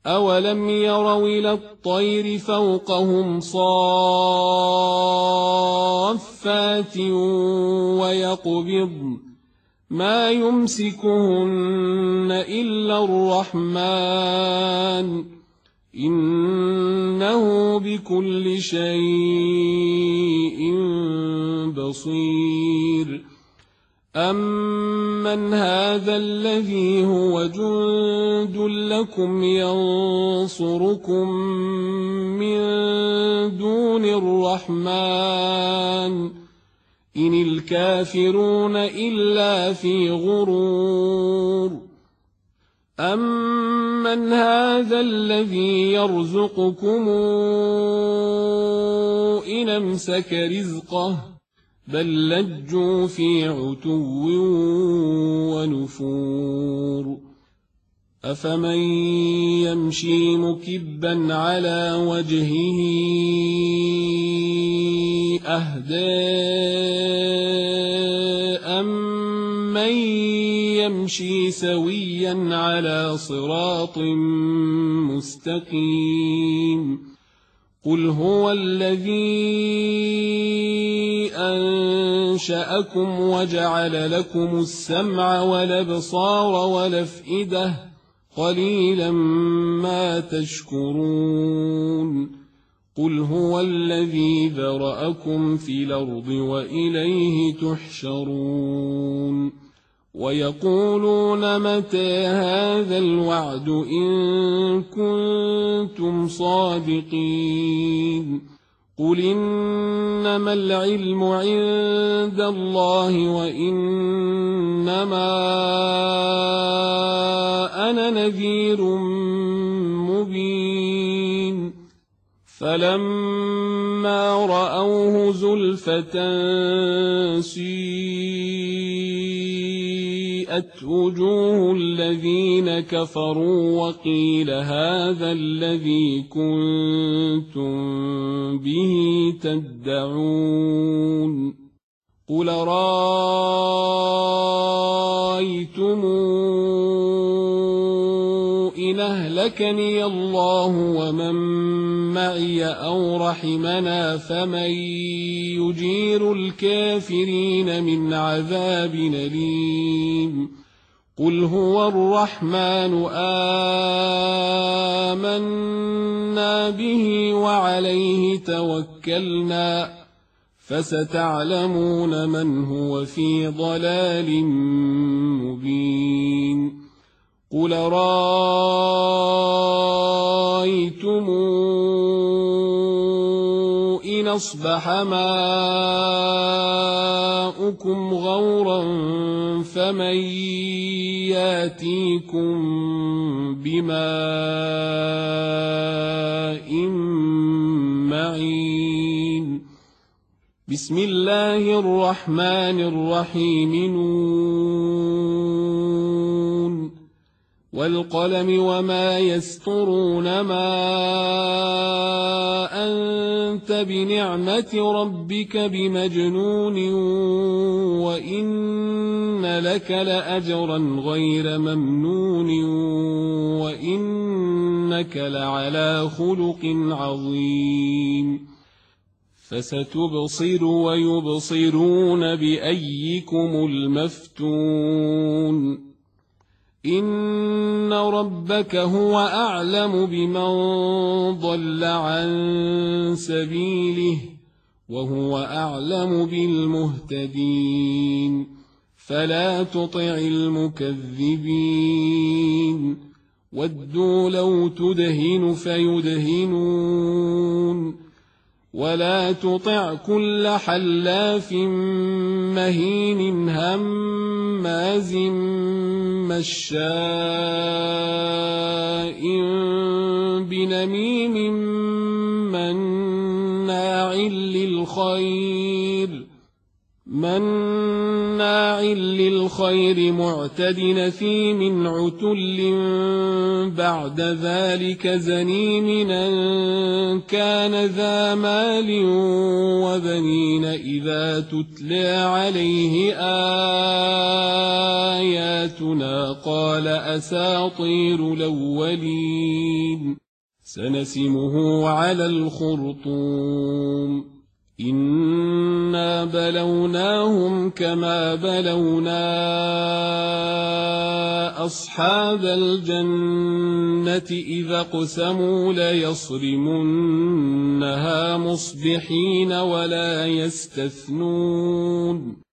أولم يروا إلى الطير فوقهم صافات ويقبضن ما يمسكهن إلا الرحمن إنه بكل شيء بصير أمن هذا الذي هو جند لكم ينصركم من دون الرحمن إن الكافرون إلا في غرور أمن هذا الذي يرزقكم إن أمسك رزقه بل لجوا في عتو ونفور أفمن يمشي مكبا على وجهه أهدى أمن يمشي سويا على صراط مستقيم قل هو الذي أنشأكم وجعل لكم السمع والأبصار والأفئدة قليلا ما تشكرون قل هو الذي ذرأكم في الأرض وإليه تحشرون ويقولون متى هذا الوعد إن كنتم صادقين قل إنما العلم عند الله وإنما أنا نذير مبين فلما رأوه زلفة سيئت وجوه الذين كفروا وقيل هذا الذي كنتم به تدعون قل رأيتم إن أهلكني الله ومن معي أو رحمنا فمن يجير الكافرين من عذاب أليم قل هو الرحمن آمنا به وعليه توكلنا فستعلمون من هو في ضلال مبين قل رأيتم إن أصبح ماؤكم غورا فمن ياتيكم بماء معين بسم الله الرحمن الرحيم نون والقلم وما يسطرون ما أنت بنعمة ربك بمجنون وإن لك لأجرا غير ممنون وإنك لعلى خلق عظيم فستبصر ويبصرون بأيكم المفتون إن ربك هو أعلم بمن ضل عن سبيله وهو أعلم بالمهتدين فلا تطع المكذبين ودوا لو تدهن فيدهنون ولا تطع كل حلاف مهين هماز مشاء بنميم مناع للخير معتد نثيم عتل بعد ذلك زنيم أن كان ذا مال وبنين إذا تتلى عليه آياتنا قال أساطير الأولين سنسمه على الخرطوم إنا بلوناهم كما بلونا أصحاب الجنة إذا اقسموا ليصرمنها مصبحين ولا يستثنون